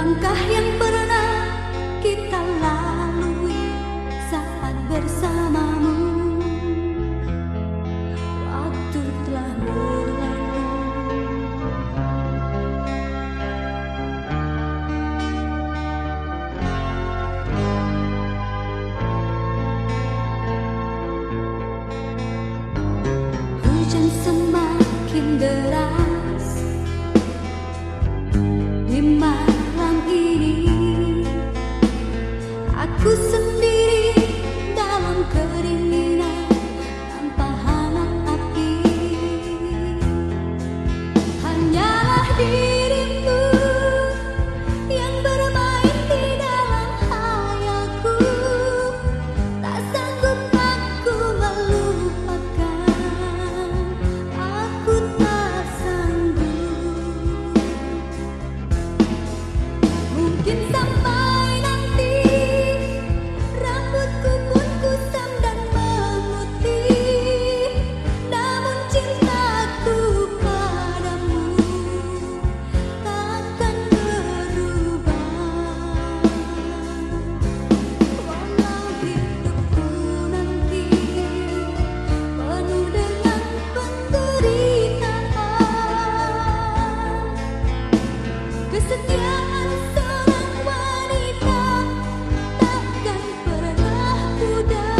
Langkah yang pernah kita lalui saat bersamamu, waktu telah berlalu. Hujan semakin deras di malam ini, aku sendiri dalam keringinan tanpa hangat api. Hanyalah dirimu yang bermain di dalam hayalku. Tak sanggup aku melupakan, aku tak sanggup. Mungkin sampai nanti rambutku pun kusam dan memutih, namun cintaku padamu takkan berubah. Walau hidupku nanti penuh dengan penderitaan, kesetiaan seorang wanita takkan pernah pudar.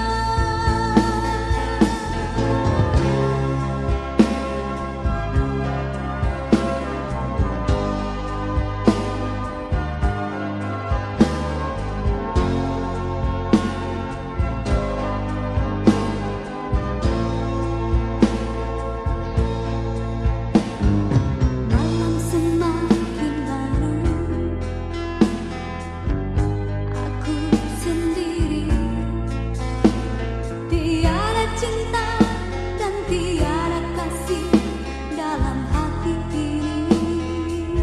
Malam semakin larut, aku sendiri, tiada cinta dan tiada kasih dalam hati ini.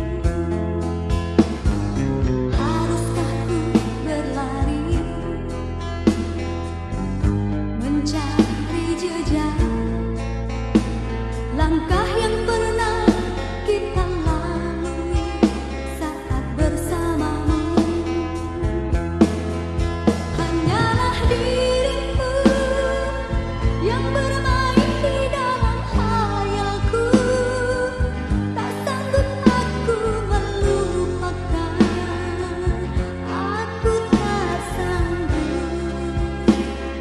Haruskah ku berlari mencari jejak langkah yang pernah kita lalui saat bersamamu? Hanyalah dirimu yang bermain di dalam hayalku. Tak sanggup aku melupakan, aku tak sanggup.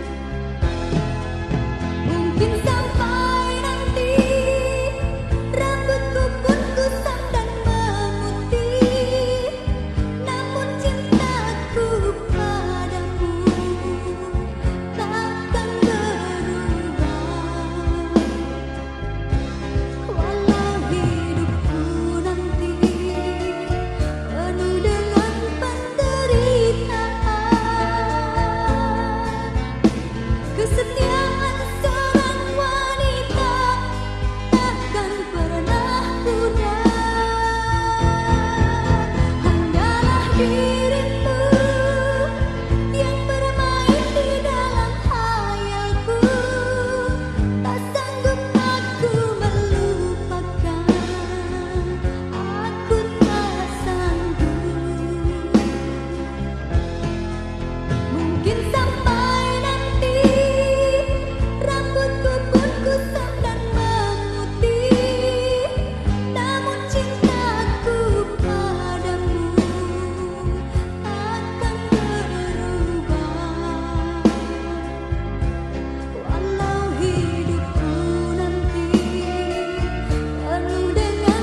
Mungkin sampai nanti rambutku pun kusam dan memutih, namun cintaku padamu takkan berubah. Walau hidupku nanti penuh dengan penderitaan, kesetiaan seorang wanita takkan pernah pudar. Hanyalah dirimu yang bermain di dalam hayalku. Tak sanggup aku melupakan, aku tak sanggup. Mungkin sampai nanti rambutku pun kusam dan memutih, namun cintaku padamu takkan berubah. Walau hidupku nanti penuh dengan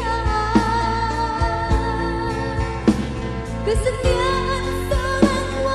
penderitaan, kesetiaan seorang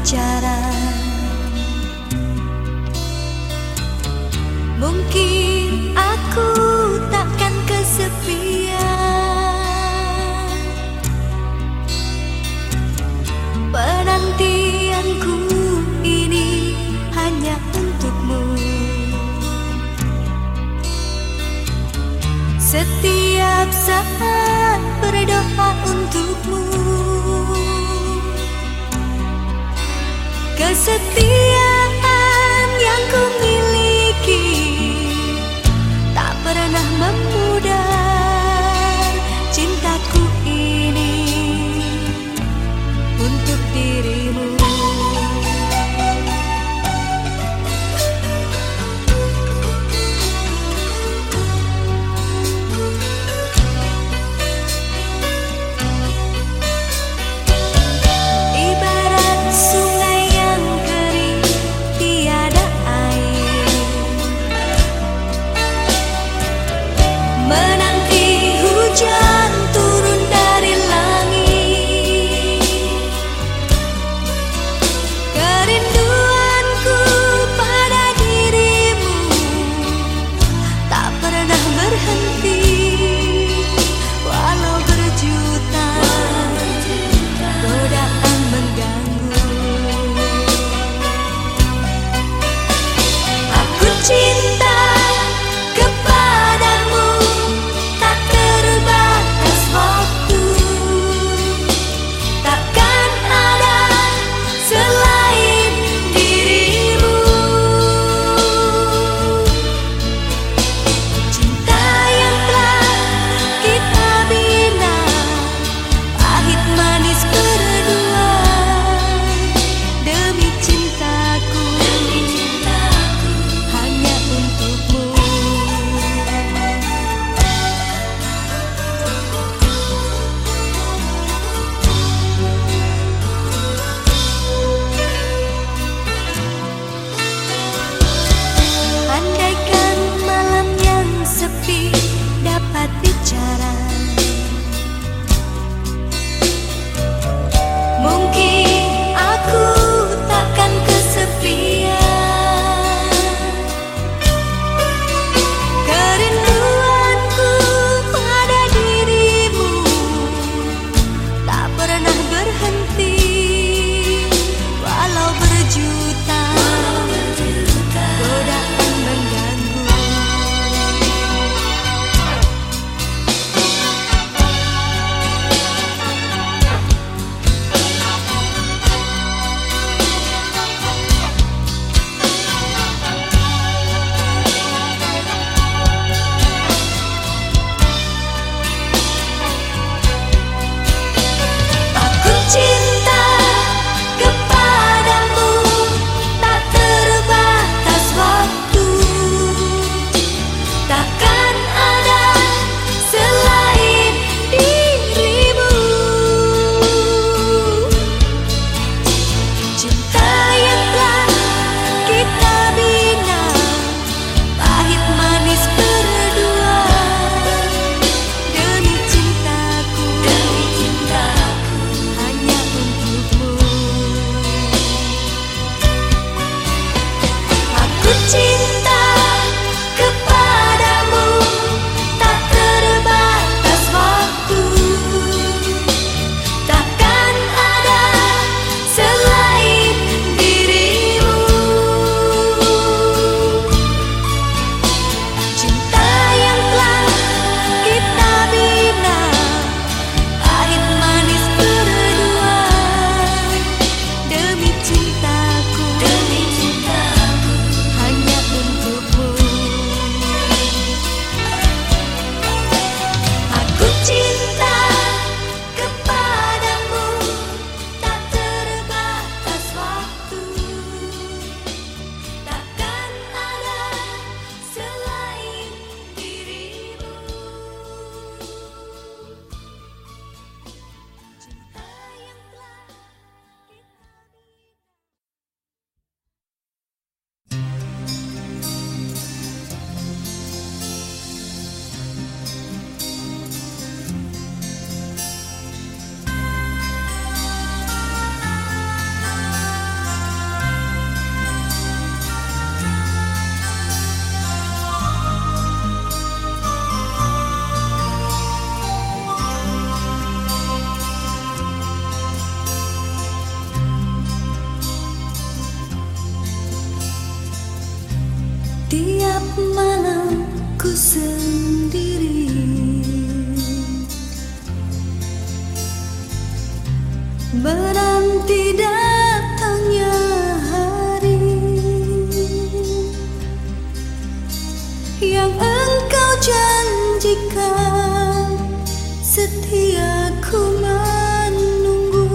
bicara. Mungkin aku takkan kesepian. Penantianku ini hanya untukmu. Setiap saat berdoa untukmu. Kesetiaan yang ku miliki tak pernah memudar. Cintaku ini untuk dirimu. malamku sendiri, menanti datangnya hari yang engkau janjikan. Setia ku menunggu,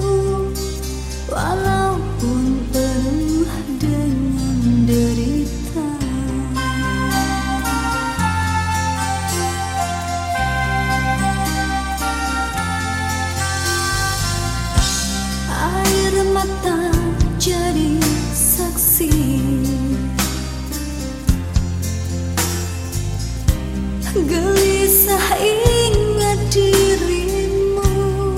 walaupun penuh dengan derita. Air mata jadi saksi, gelisah ingat dirimu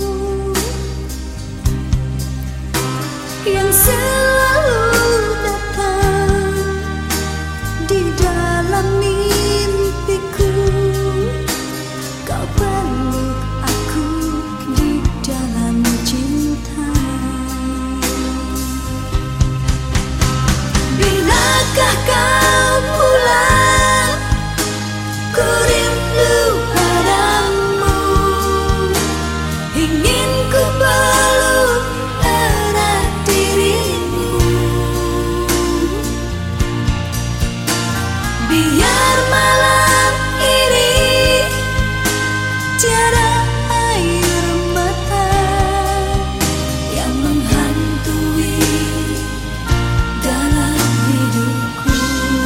yang selalu datang di dalam mimpiku. Kau peluk aku di dalam cinta. Bilakah kau pulang? Ku rindu padamu, ingin ku peluk erat dirimu. Biar malam ini tiada air mata yang menghantui dalam hidupku.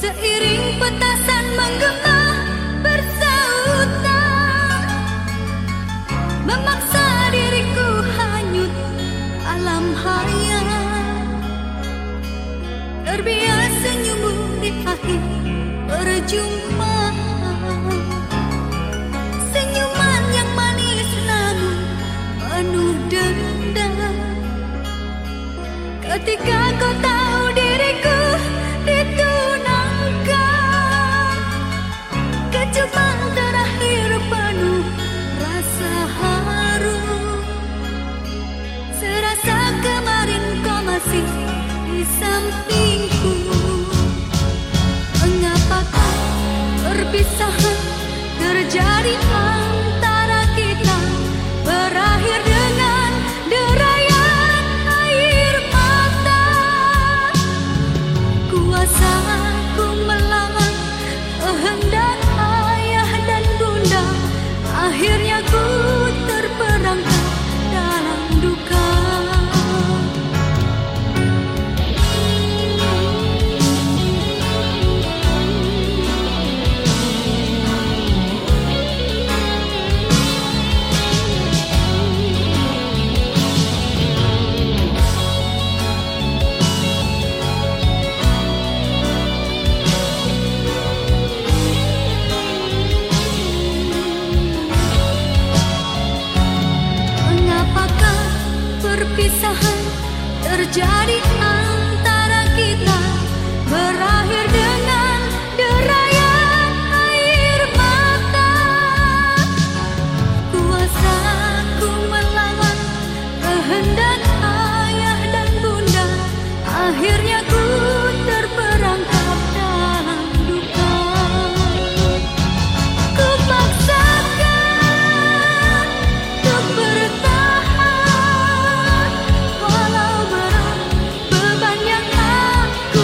Seiring petasan menggema bersautan, memaksa diriku hanyut alam hayal. Terbiasa senyummu di akhir perjumpaan, senyuman yang manis namun penuh dendam. Ketika kau tahu diriku ditunangkan, kecuman terakhir penuh rasa haru. Serasa kemarin kau masih di sampingku. Mengapakah perpisahan terjadi antara kita, berakhir dengan derayan air mata? Kuasa ku melawan kehendak ayah dan bunda, akhirnya ku terperangkap dalam duka. Perpisahan terjadi antara kita, berakhir dengan derayan air mata? Kuasa ku melawan kehendak ayah dan bunda, akhirnya ku terperangkap dalam duka. Ku paksakan untuk bertahan, walau berat beban yang aku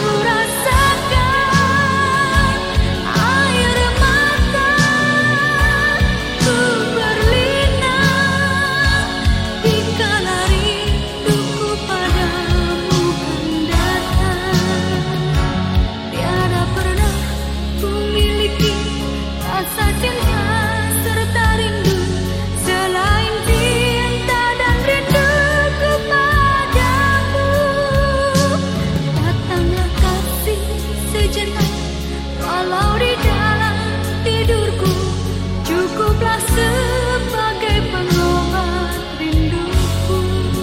rasakan. Air mata ku berlinang dikala rinduku padamu kan datang. Tiada pernah ku miliki rasa cinta serta rindu selain cinta dan rinduku padamu. Datanglah kasih sejenak, walau di dalam tidurku, cukuplah sebagai pengobat rinduku.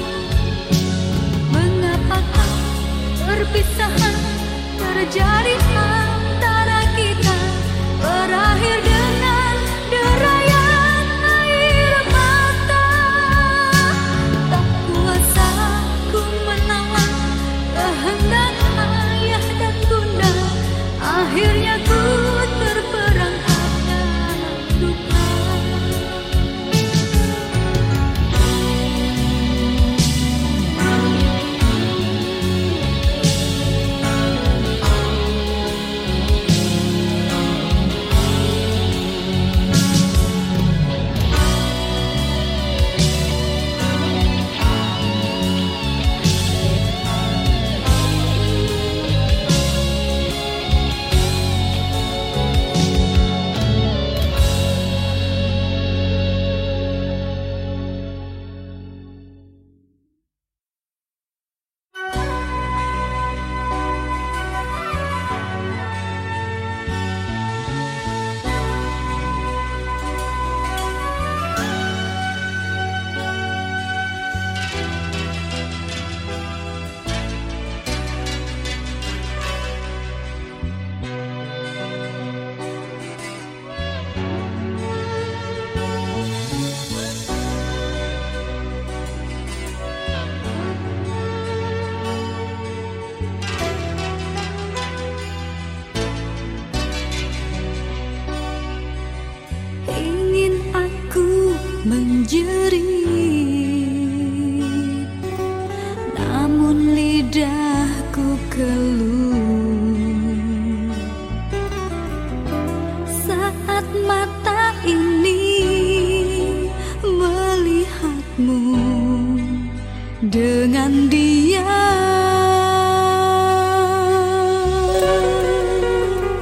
Mengapakah perpisahan terjadi antara kita, berakhir dengan derayan air mata? Tak kuasa ku menawan kehendak ayah dan bunda, akhirnya ku terperangkap dalam duka. menjerit, namun lidahku keluh saat mata ini melihatmu dengan dia.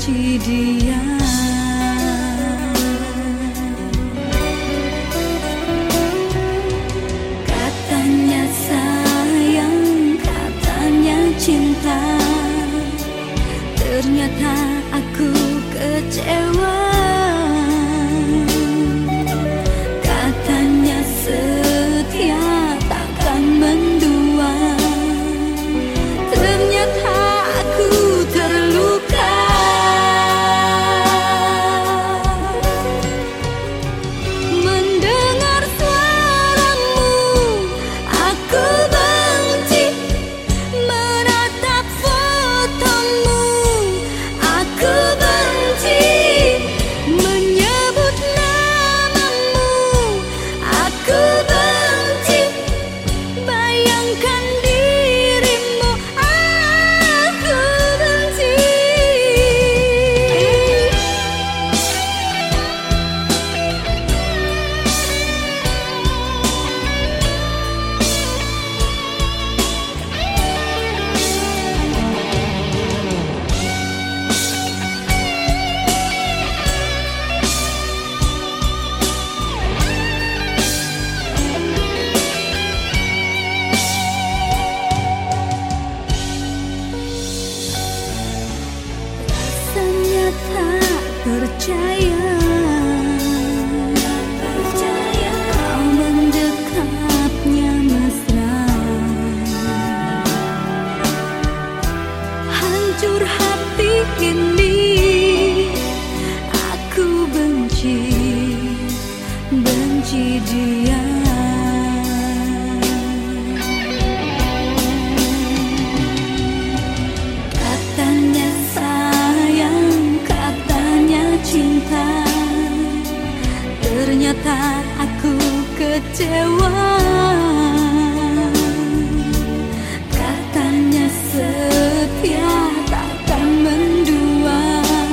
benci dia. Katanya sayang, katanya cinta, ternyata aku kecewa. Katanya setia takkan mendua, ternyata aku terluka. Mendengar suaramu aku benci, menatap fotomu aku benci, menyebut namamu aku benci, bayangkan dirimu aku benci. Rasanya tak percaya, kau mendekapnya mesra. Hancur hati ini, aku benci, benci dia. Katanya sayang, katanya cinta, ternyata aku kecewa. Katanya setia takkan mendua,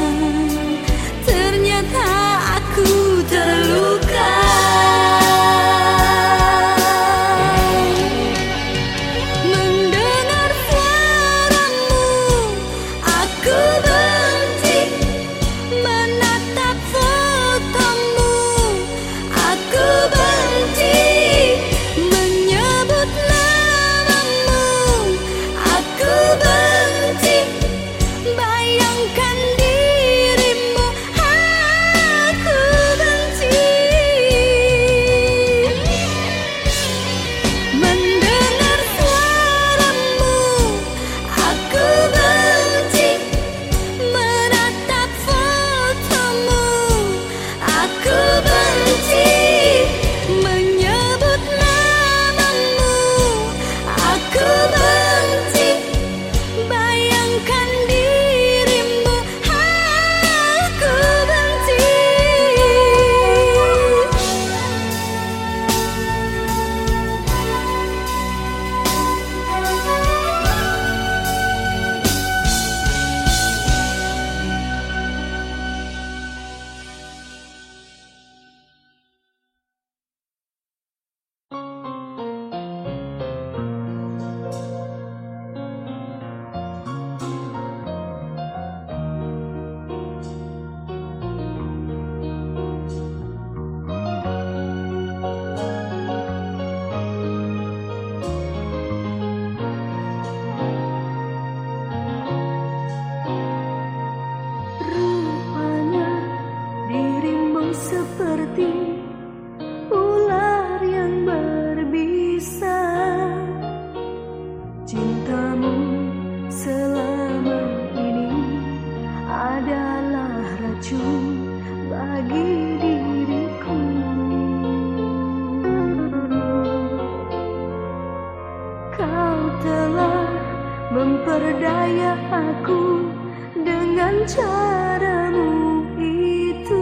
ternyata aku terluka. Mendengar suaramu aku benci, menatap fotomu aku benci, menyebut namamu aku benci, bayangkan dirimu aku benci. Mendengar suaramu aku benci, menatap fotomu aku benci, menyebut namamu aku benci, bayangkan dirimu aku benci. Rupanya dirimu seperti ular yang berbisa. Cintamu selama ini adalah racun bagi diriku. Kau telah memperdaya aku dengan caramu itu.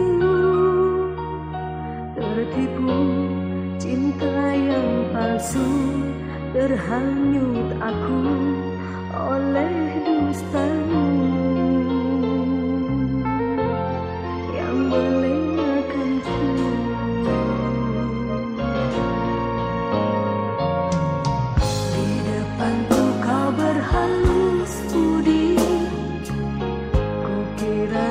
Tertipu cinta yang palsu, terhanyut aku oleh dustamu yang melenakanku. Di depanku kau berhalus budi, kukira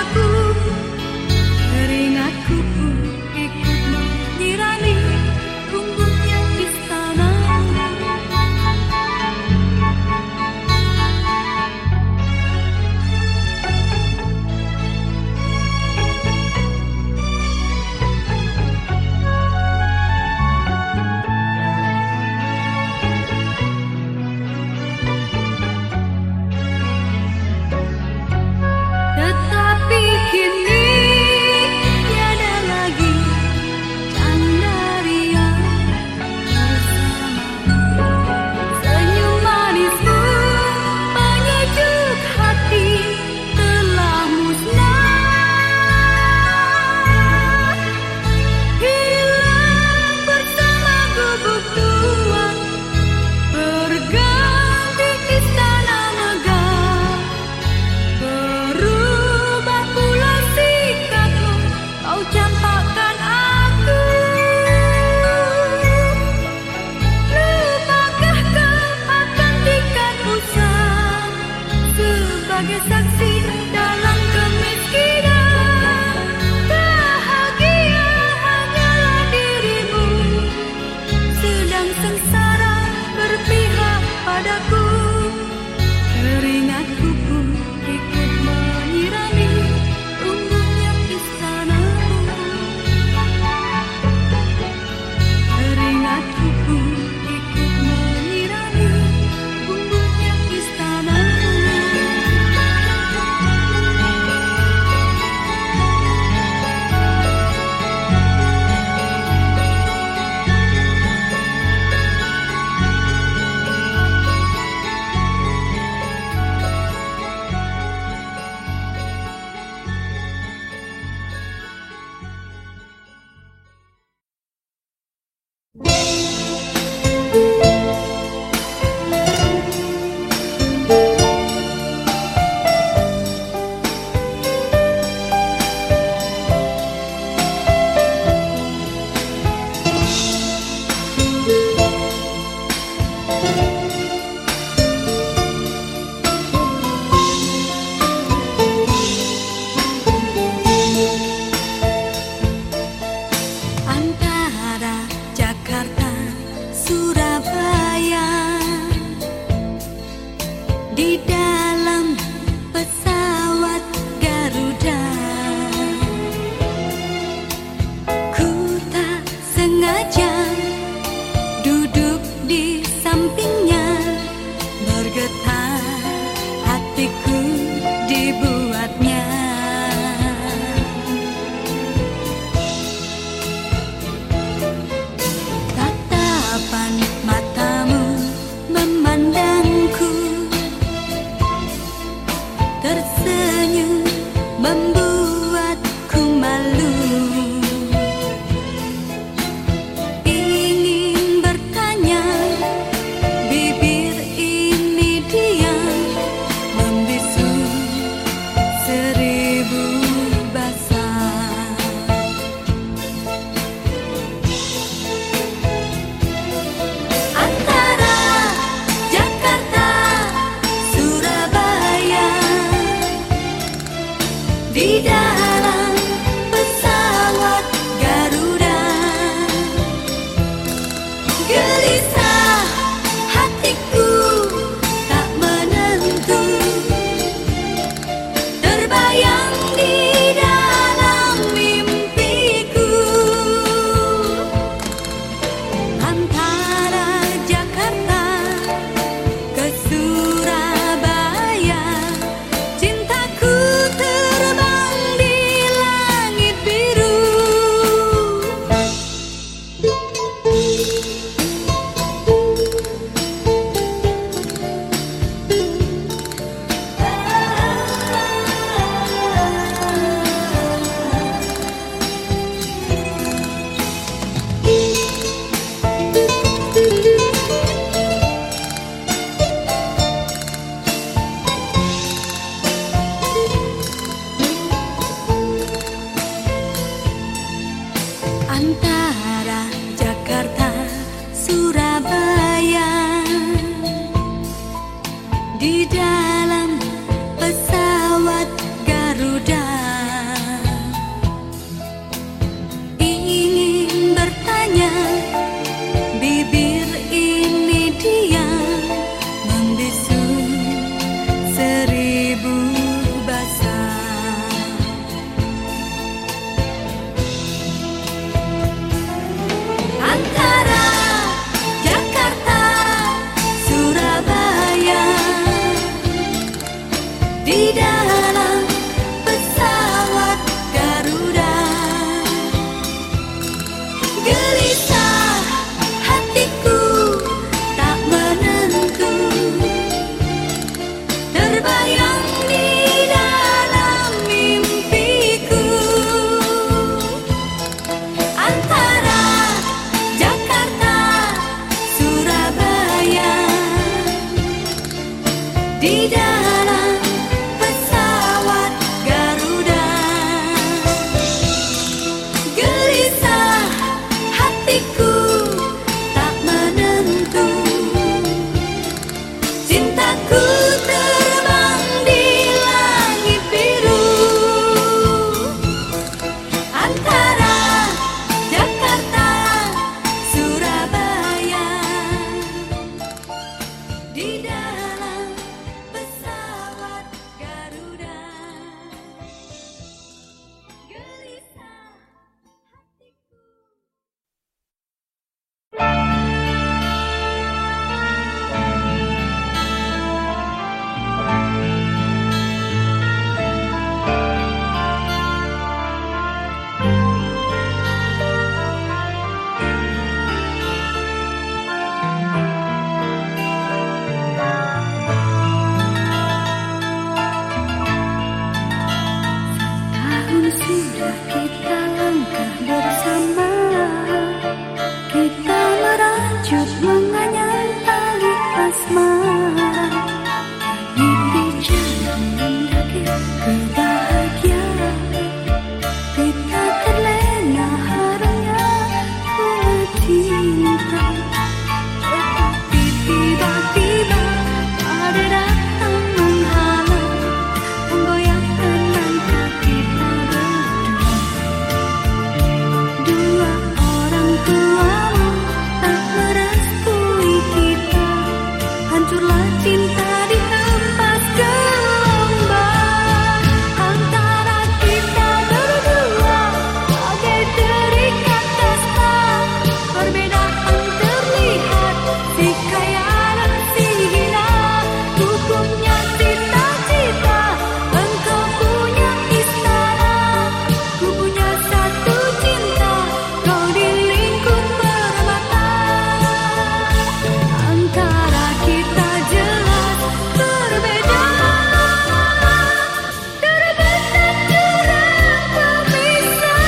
padaku. Teringatku pun ikut menyirami tumbuhnya istana. Tetapi kini tiada lagi canda ria bersama. Senyum manismu penyejuk hati telah musnah. Hilang bersama gubuk tua, berganti istana megah. Berubah pula sikapmu, kau campakkan aku. Lupakah kau akan tingkat usang sebagai saksi dalam kemiskinan? Bahagia hanyalah dirimu, sedang sengsara berpihak padaku. Teringatku pun ikut menyirami tumbuhnya istanamu. Teringatku pun ikut menyirami tumbuhnya istanamu. Antara Jakarta, Surabaya, di dalam pesawat Garuda, ku tak sengaja duduk di sampingnya. Bergetar hatiku dibuatnya. Tatapan matamu memandangku, tersenyum membuatku malu. Ingin bertanya, bibir ini diam membisu seribu bahasa. Antara Jakarta, Surabaya, di dalam pesawat Garuda, gelisah hatiku tak menentu, terbayang di dalam mimpiku. Antara Jakarta ke Surabaya, cintaku terbang di dalam pesawat Garuda. Gelisah hatiku tak menentu, terbayang di dalam mimpiku antara Jakarta, Surabaya, di dalam pesawat Garuda. Gelisah hatiku tak menentu, cintaku terbang di langit biru antara Jakarta, Surabaya, di dalam pesawat Garuda. Gelisah hatiku. Tahun sudah kita langkah bersama, kita merajut menganyam tali asmara, meniti jalan mendaki kebahagiaan. Kita terlena harumnya bunga cinta, tetapi tiba-tiba ada datang menghalang, menggoyahkan langkah kita berdua. Dua orang tuamu tak merestui kita, hancurlah cinta dihempas gelombang antara kita berdua, bagai terikat kasta. Perbedaan terlihat si kaya dan si hina, ku punya cita-cita, engkau punya istana, ku punya satu cinta, kau di lingkup permata. Antara kita jelas berbeda, terbentang jurang pemisah.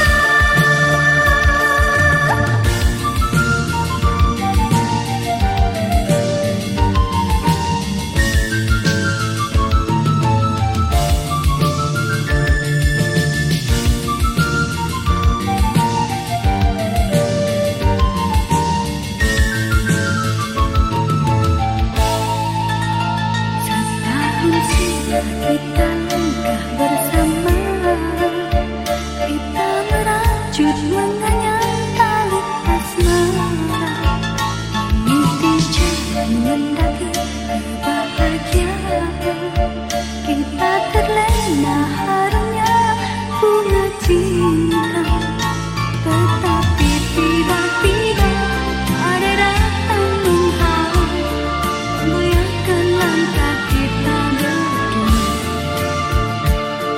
Setahun sudah kita langkah bersama, kita merajut menganyam tali asmara, meniti jalan mendaki kebahagiaan. Kita terlena harumnya bunga cinta, tetapi tiba-tiba ada datang menghalang, menggoyahkan langkah kita berdua.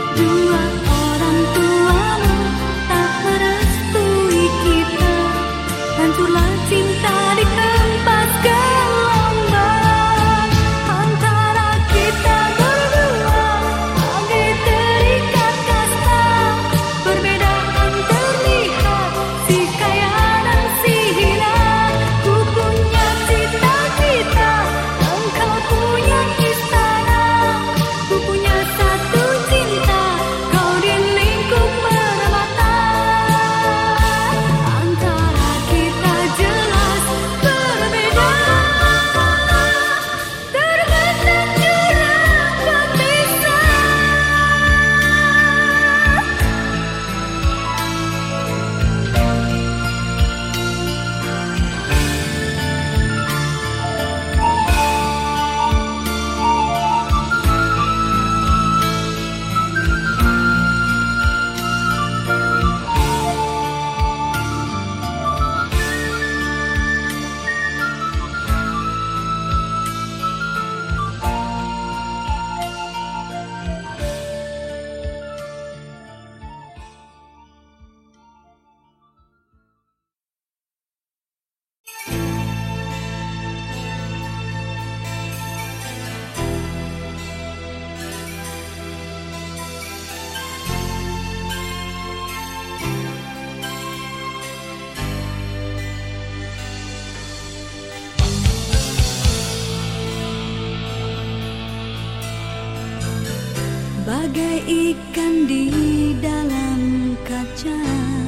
bagai ikan di dalam kaca.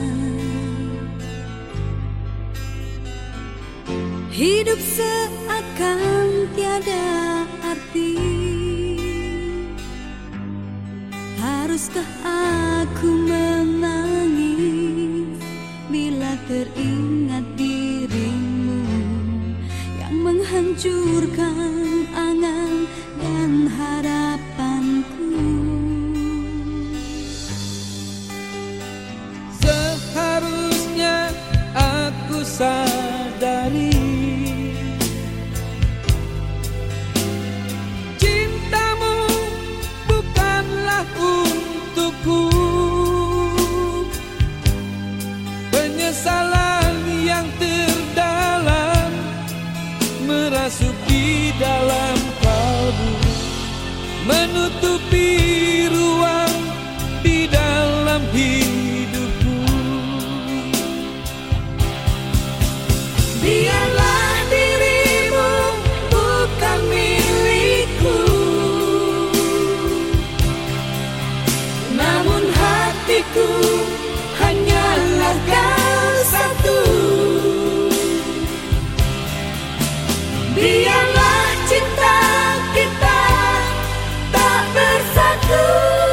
Hidup seakan tiada arti. Haruskah aku menangis bila teringat dirimu yang menghancurkan angan dan harapanku? Seharusnya aku sadari penyesalan yang terdalam merasuk di dalam kalbu, menutupi ruang di dalam hidupku. Biarlah dirimu bukan milikku, namun hatiku hanyalah kau satu. Biarlah cinta kita tak bersatu.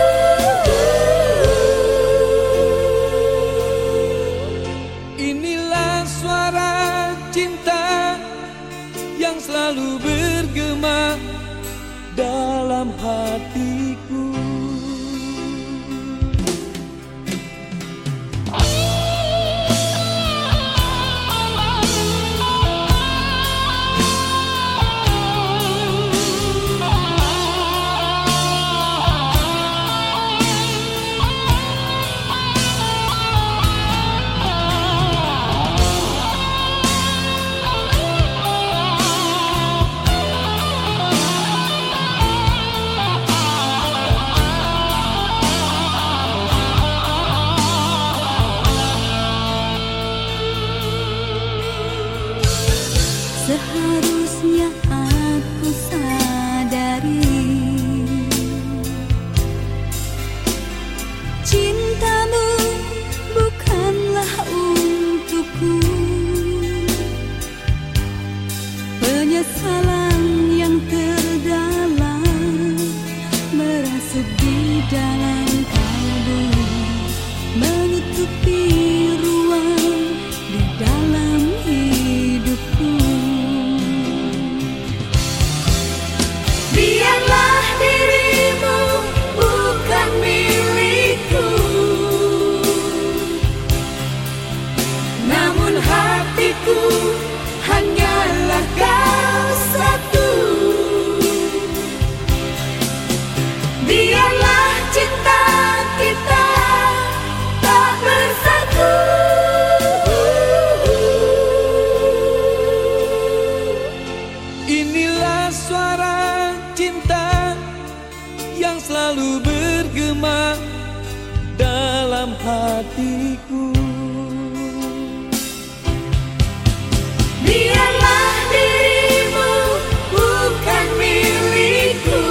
Inilah suara cinta yang selalu bergema dalam hatiku. Seharusnya aku sadari cintamu bukanlah untukku. Penyesalan yang terdalam merasuk di dalam kalbu, menutupi ruang di dalam hidupku. Biarlah dirimu bukan milikku, namun hatiku hanyalah kau satu. Biarlah cinta kita tak bersatu. Inilah suara cinta yang selalu bergema dalam hatiku. Biarlah dirimu bukan milikku,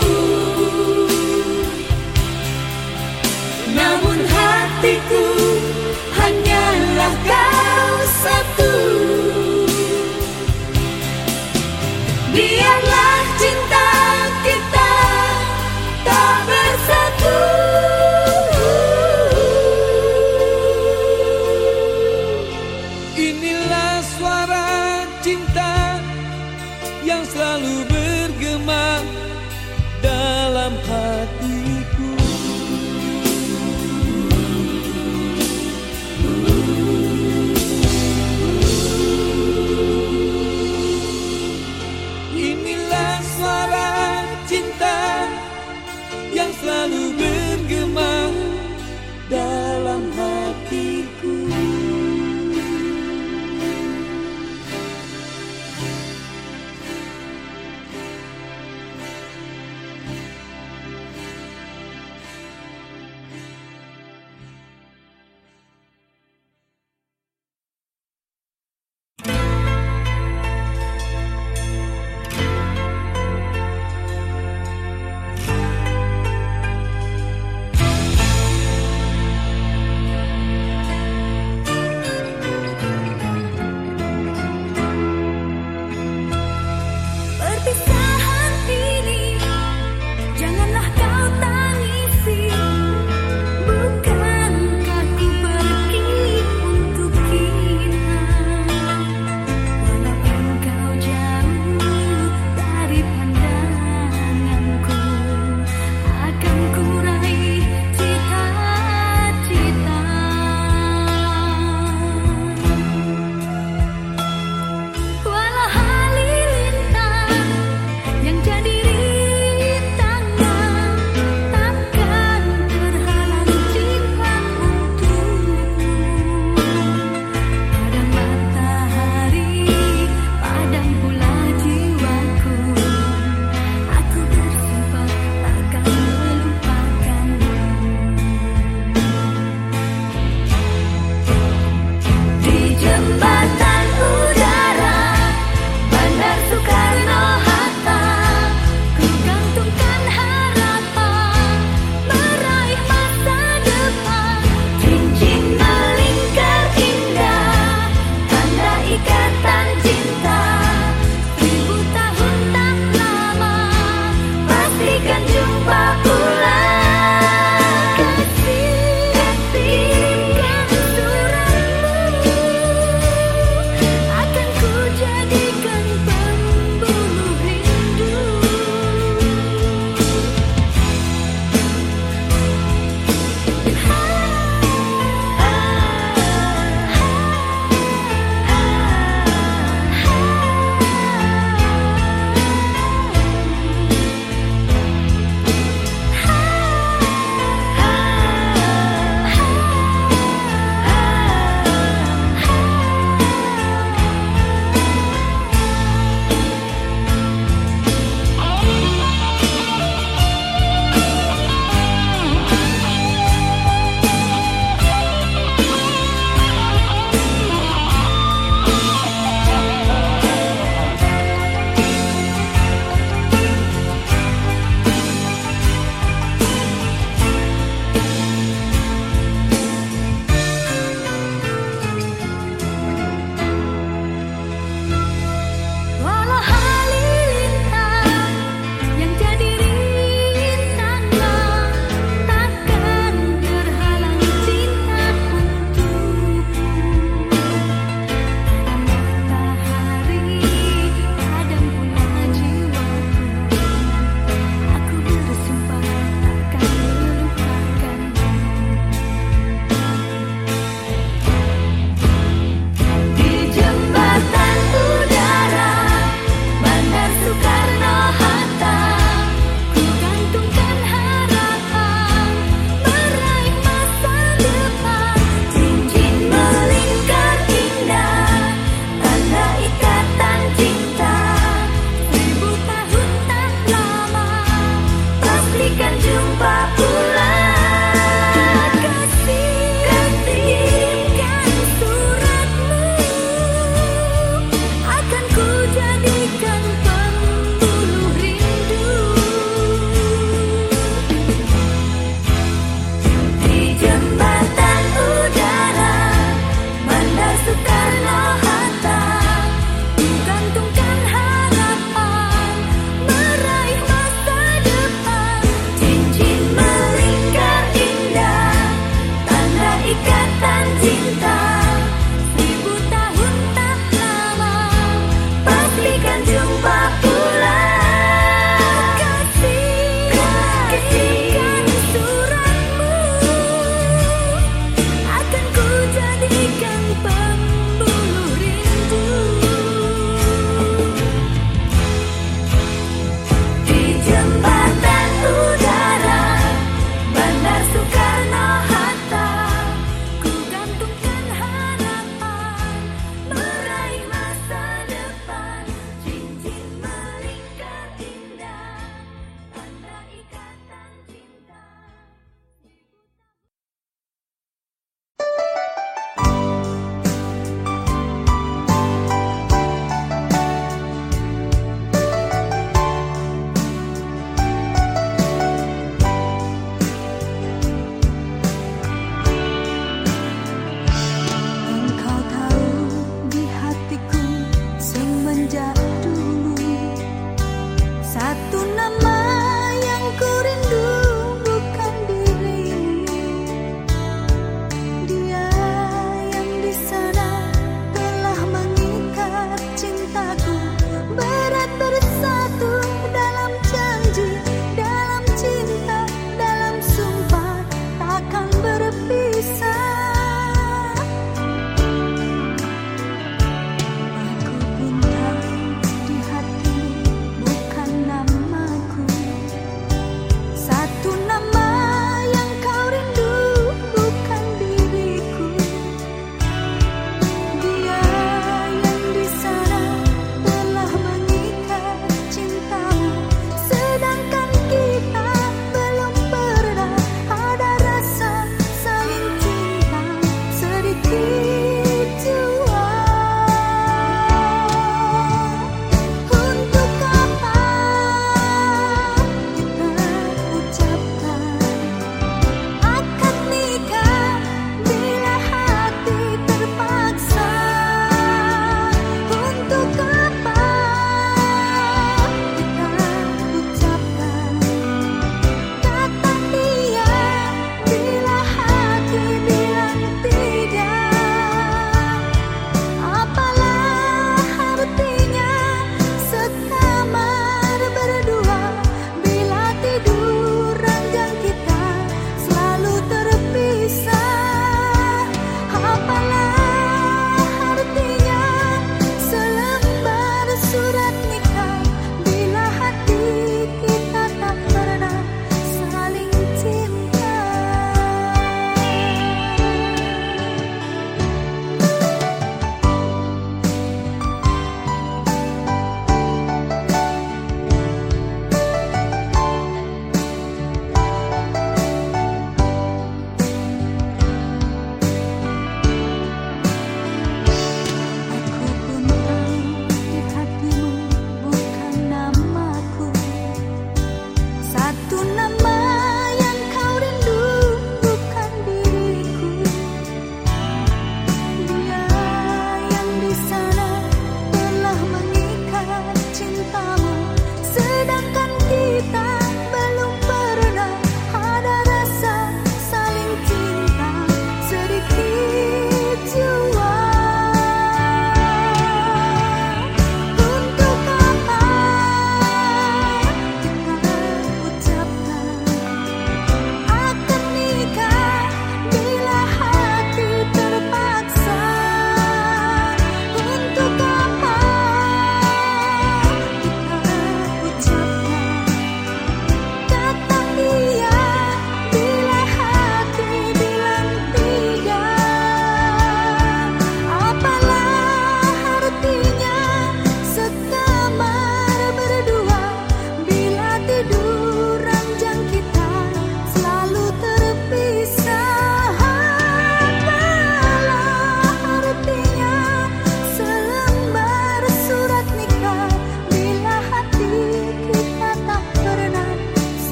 namun hatiku hanyalah kau satu. Biarlah cinta kita tak bersatu. Inilah suara cinta yang selalu bergema dalam hatiku.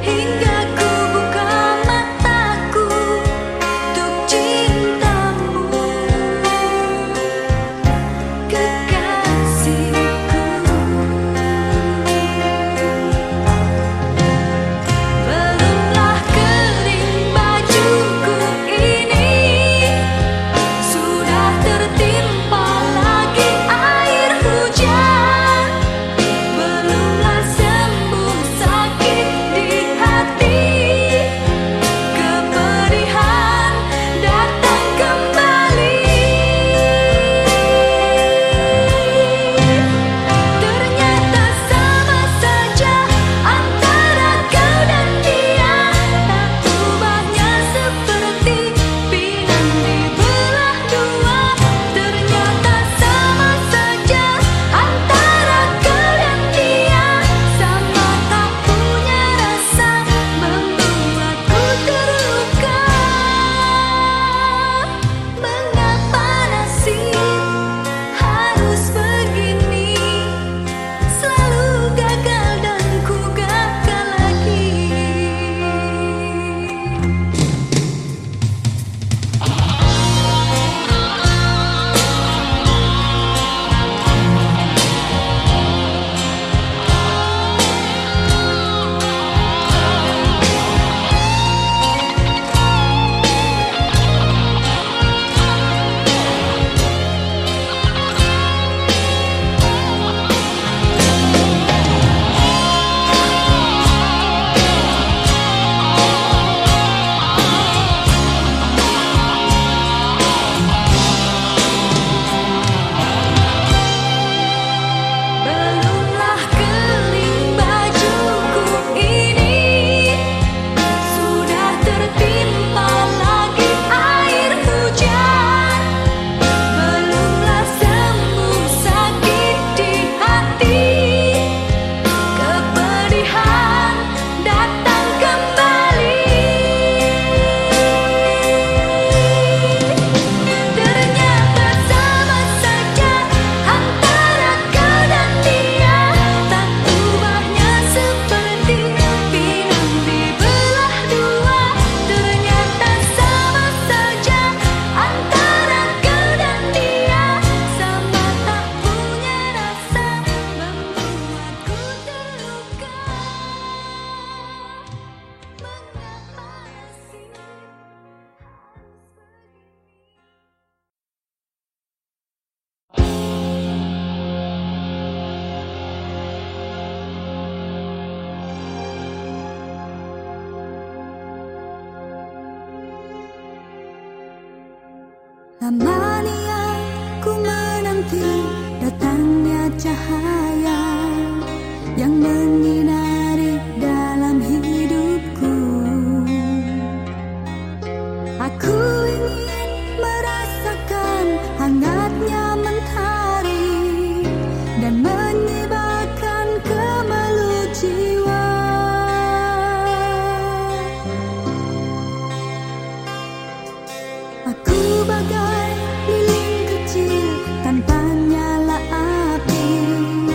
hingga ku buka mataku untuk cintamu, kekasihku. Belumlah kering bajuku ini, sudah tertimpa lagi air hujan. Belumlah sembuh sakit di hati, kepedihan datang kembali. Ternyata sama saja antara kau dan dia, tak ubahnya seperti pinang dibelah dua. Ternyata sama saja antara kau dan dia, sama tak punya rasa, membuatku terluka. Mengapa nasib harus begini, selalu gagal dan ku gagal lagi. Belumlah kering bajuku ini, sudah tertimpa lagi air hujan. Belumlah sembuh sakit di hati, kepedihan datang kembali. Ternyata sama saja antara kau dan dia, tak ubahnya seperti pinang dibelah dua. Ternyata sama saja antara kau dan dia, sama tak punya rasa, membuatku terluka. Mengapa nasib harus begini? Lamanya ku menanti datangnya cahaya yang menyinari dalam hidupku. Aku ingin merasakan hangatnya mentari dan menyibarkan kemelut jiwa. Aku bagai lilin kecil tanpa nyala api,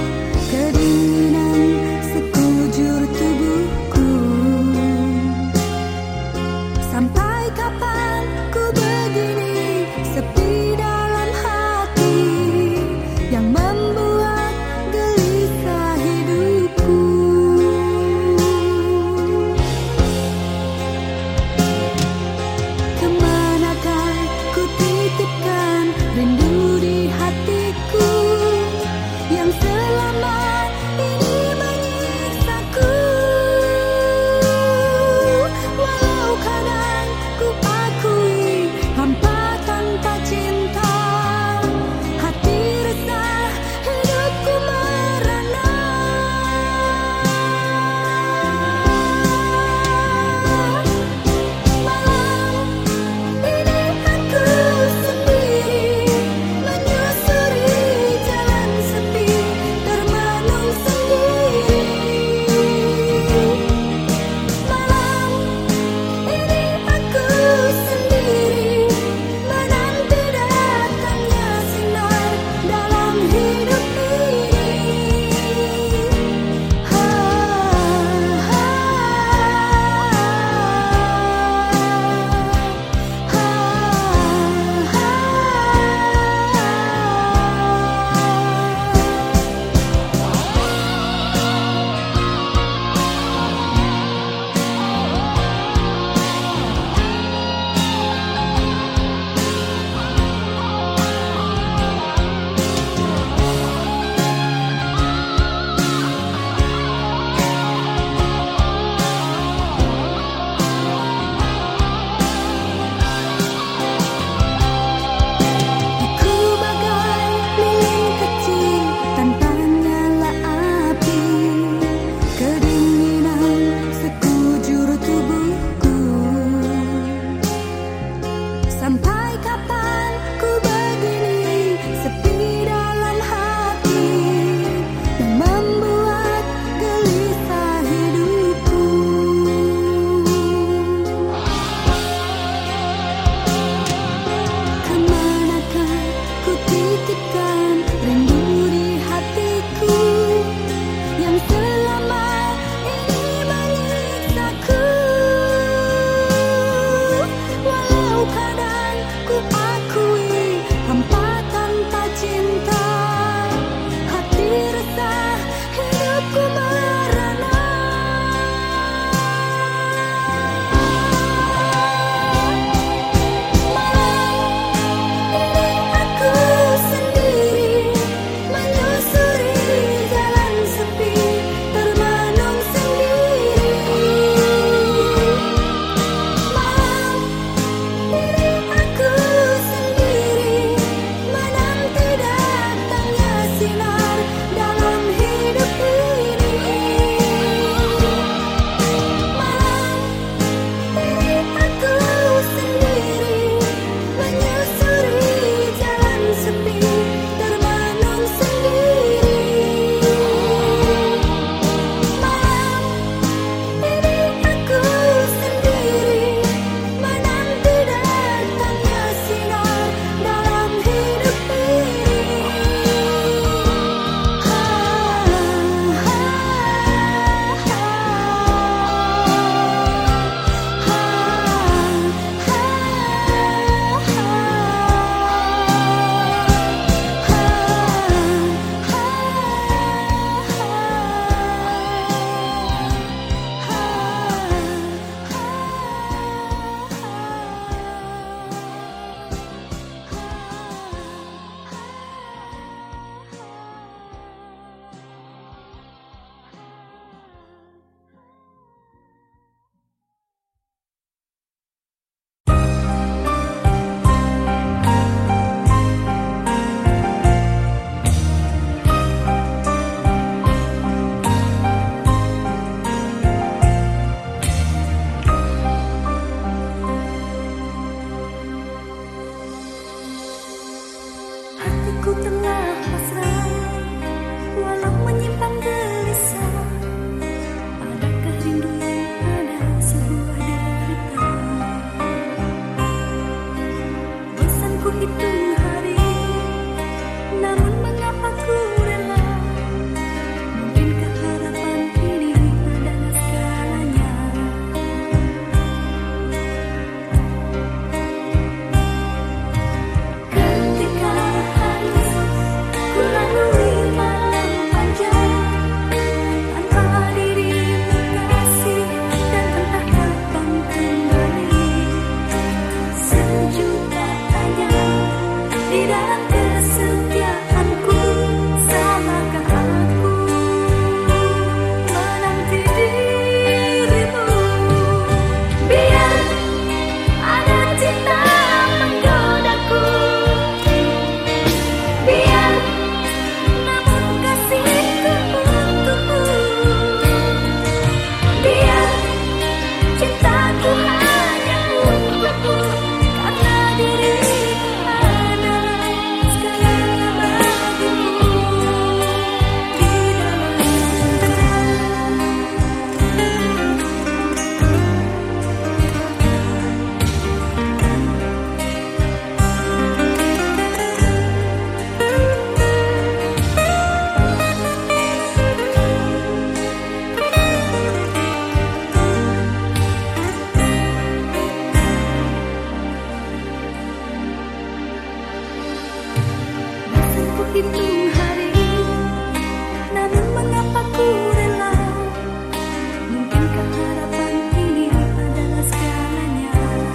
terhitung hari, namun mengapa ku rela? Mungkinkah harapan ini adalah segalanya?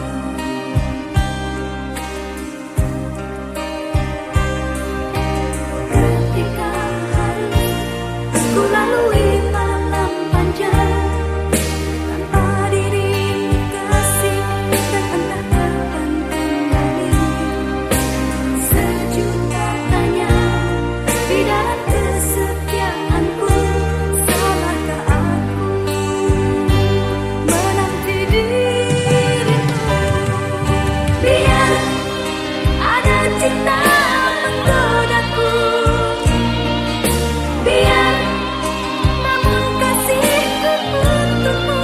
Ketika harus ku lalui malam panjang tanpa dirimu kasih, dan entah kapan kembali. Sejuta tanya di dalam kesetiaanku, salahkah aku menanti dirimu? Biar ada cinta menggodaku, biar namun kasihku untukmu,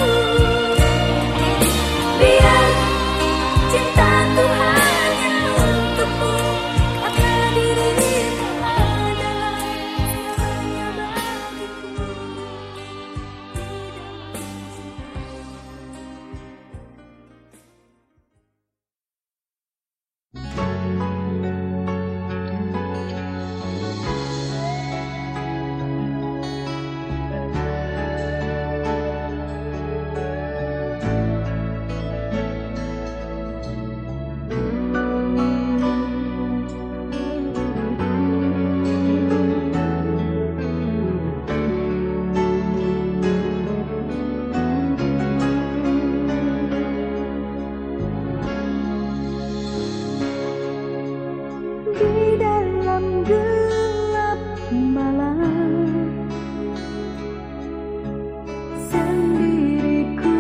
biar cintaku hanya untukmu, karena dirimu adalah segalanya bagiku. Di dalam gelap malam, sendiriku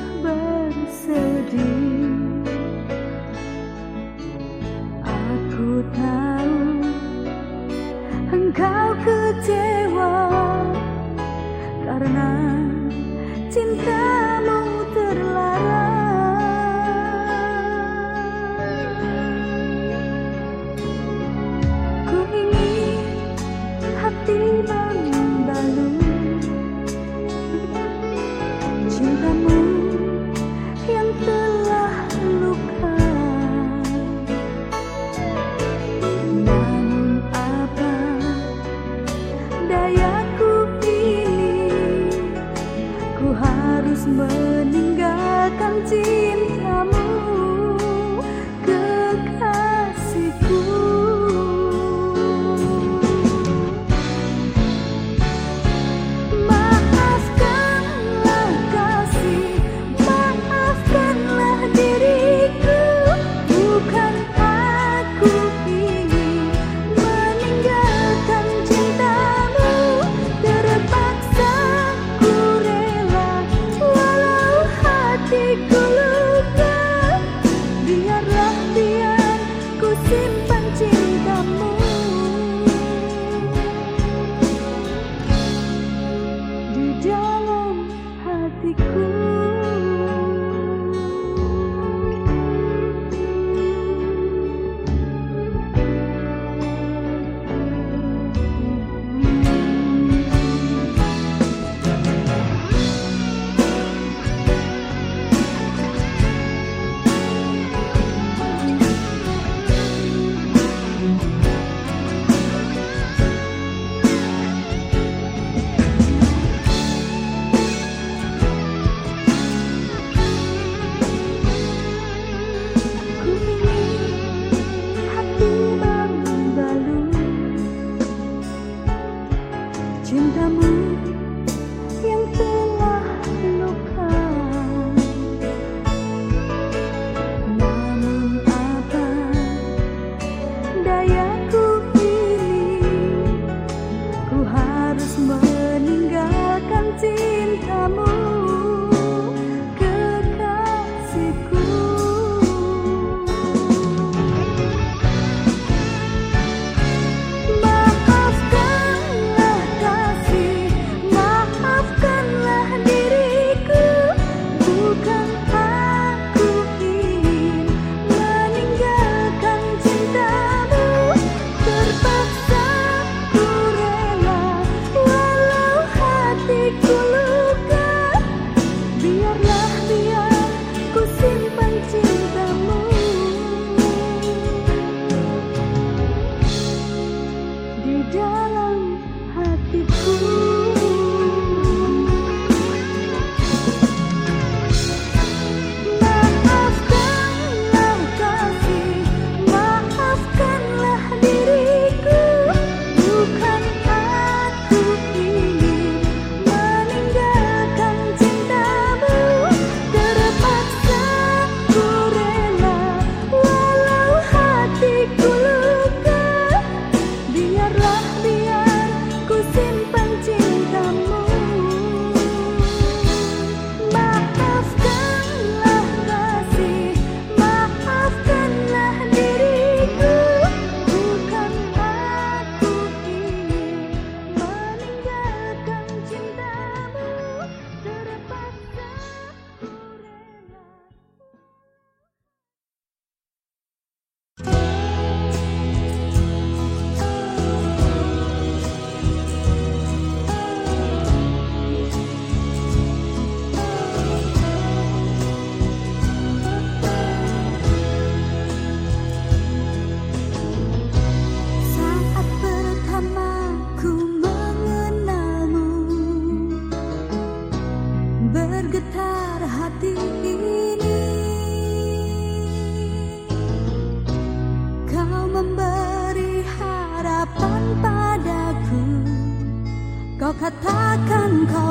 bersedih. Aku tahu engkau kecewa karena cintamu terlarang. Ku ingin hati membalur cintamu yang telah luka. Namun apa dayaku ini, ku harus meninggalkan cintamu, kekasihku. Maafkanlah kasih, maafkanlah diriku. Bukan aku ingin meninggalkan cintamu, terpaksa ku rela walau hatiku luka. Biarlah ku simpan cintamu di dalam hatiku.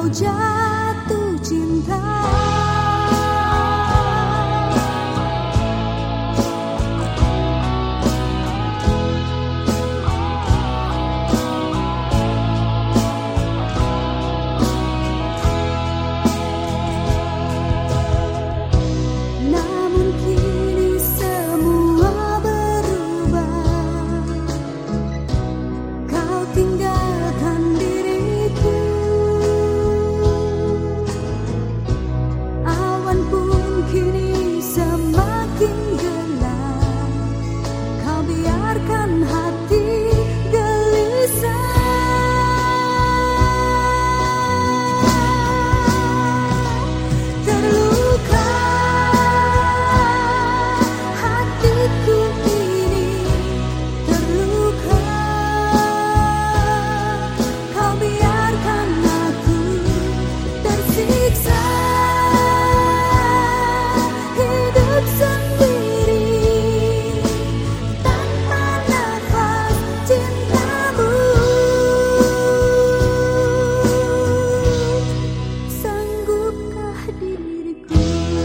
jatuh cinta. Namun kini semua berubah. Kau tinggalkan diriku. Awan pun kini semakin gelap. Kau biarkan hati gelisah. Terluka hatiku ini, terluka. Kau biarkan aku tersiksa. Hidup sendiri tanpa nafas cintamu. Sanggupkah diriku?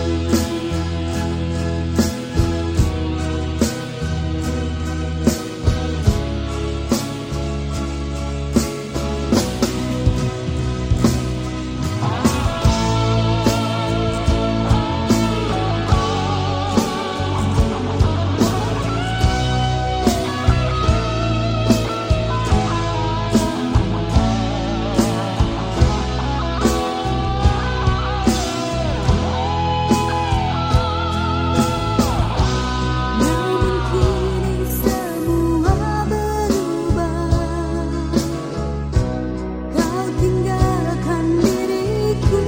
Namun kini semua berubah. Kau tinggalkan diriku.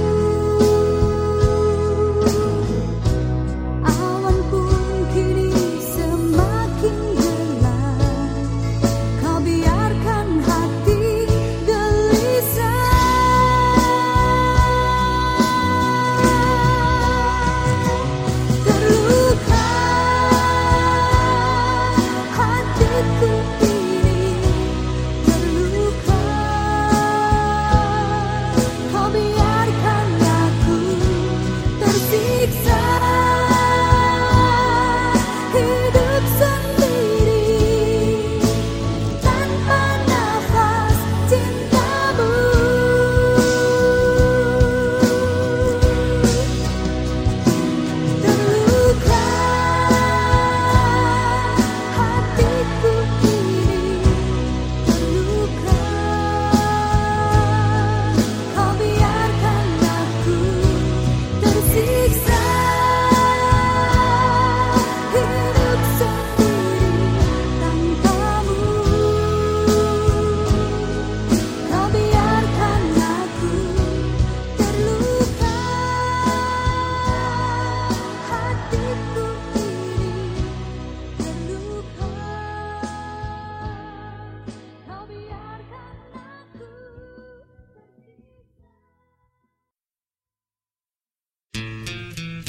Awan pun kini semakin gelap. Kau biarkan hati gelisah. Terluka hatiku ini, terluka. Kau biarkan aku tersiksa. Hidup sendiri tanpa nafas cintamu. Terluka hatiku ini, terluka. Kau biarkan aku tersiksa. Hidup sendiri tanpamu. Kau biarkan aku terluka. Hatiku ini terluka. Kau biarkan aku tersiksa.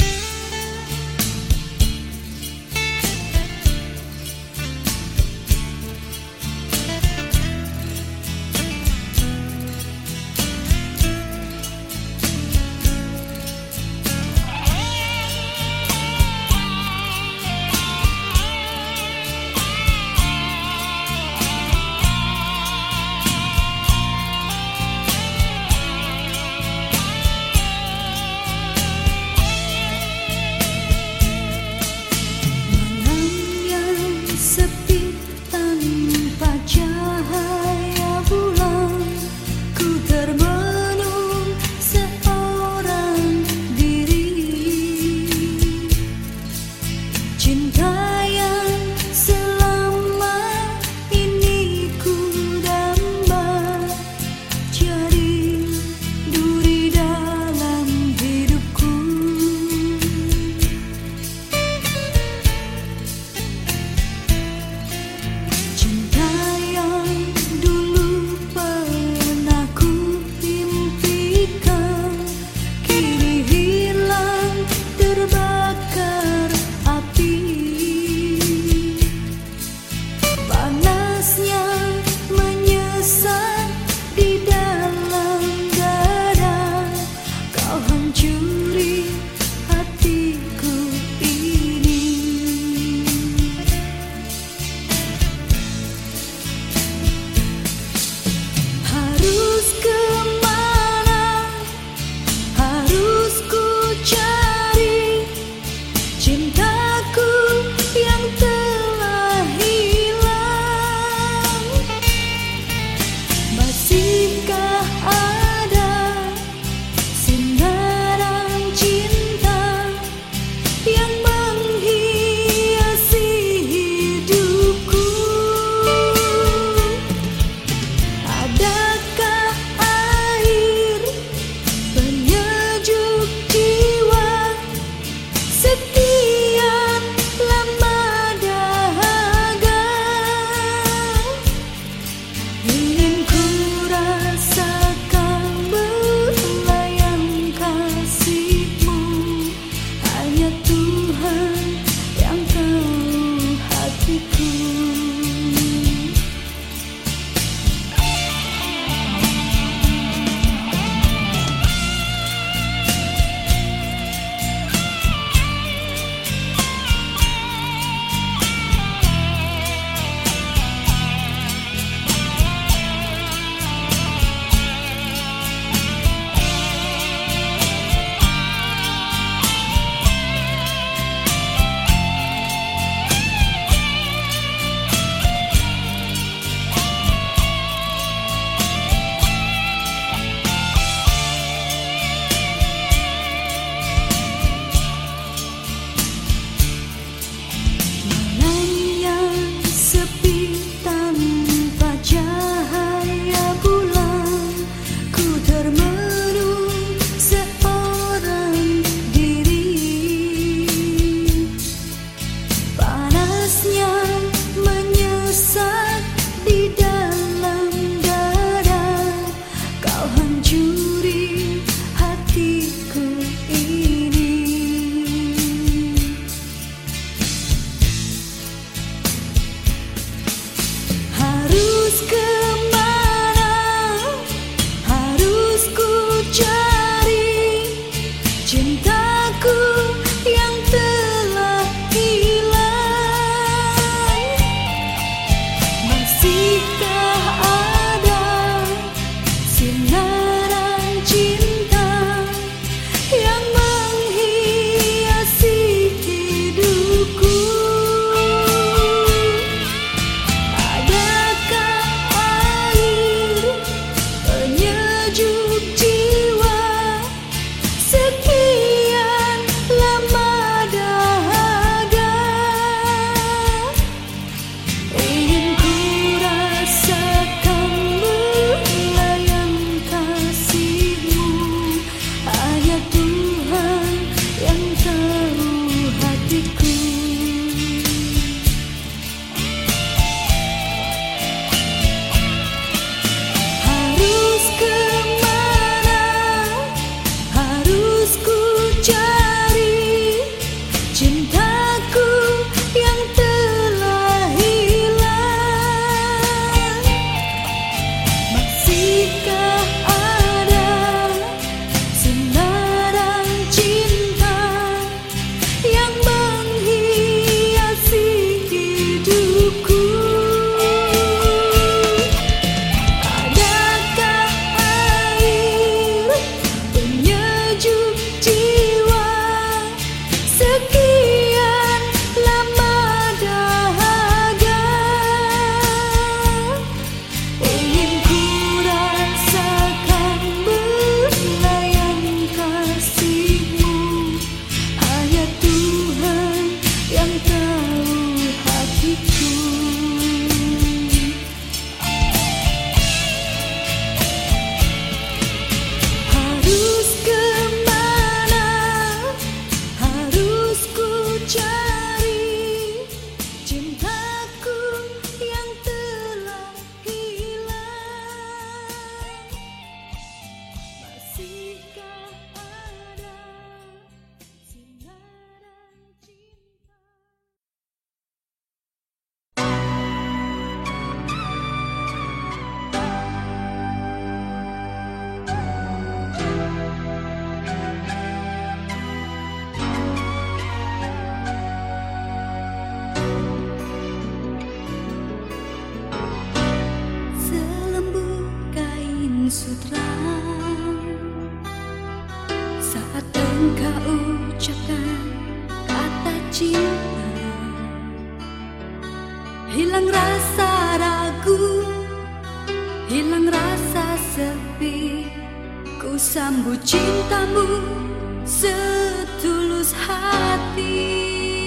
hilang rasa ragu, hilang rasa sepi. Ku sambut cintamu setulus hati.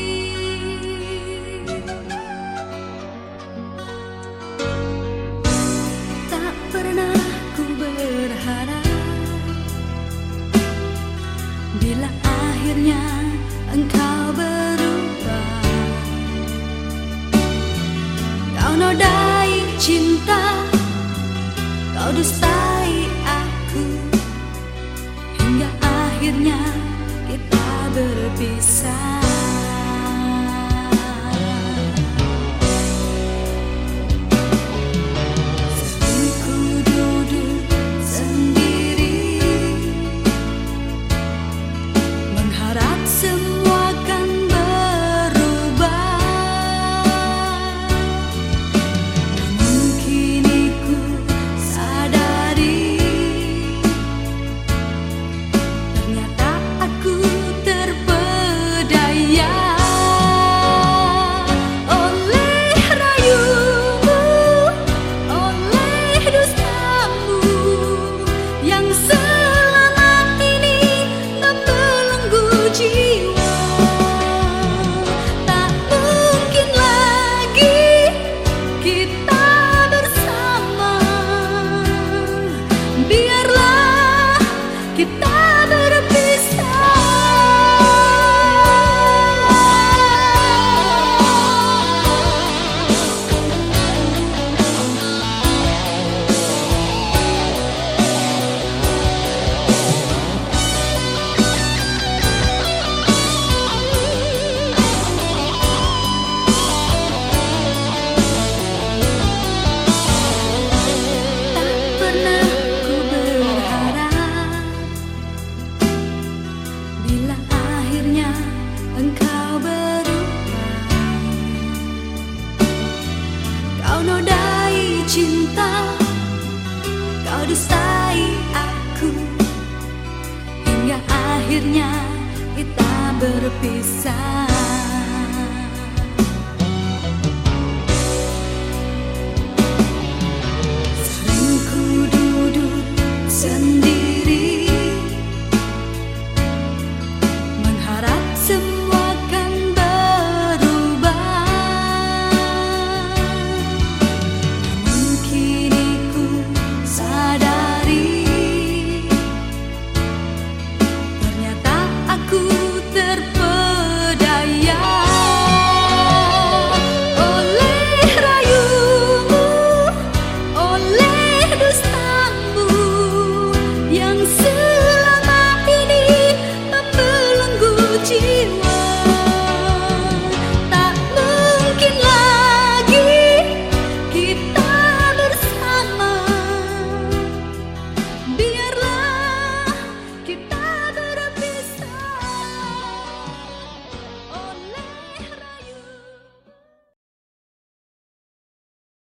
Tak pernah ku berharap bila akhirnya engkau berubah. Kau nodai cinta, kau dustai aku, hingga akhirnya kita berpisah. Sering ku duduk sendiri, mengharap semua kan berubah. Namun kini ku sadari, ternyata aku terpedaya oleh rayumu, oleh dustamu yang selama ini membelenggu jiwa. Tak mungkin lagi kita bersama, biarlah kita engkau berubah. Kau nodai cinta, kau dustai aku, hingga akhirnya kita berpisah.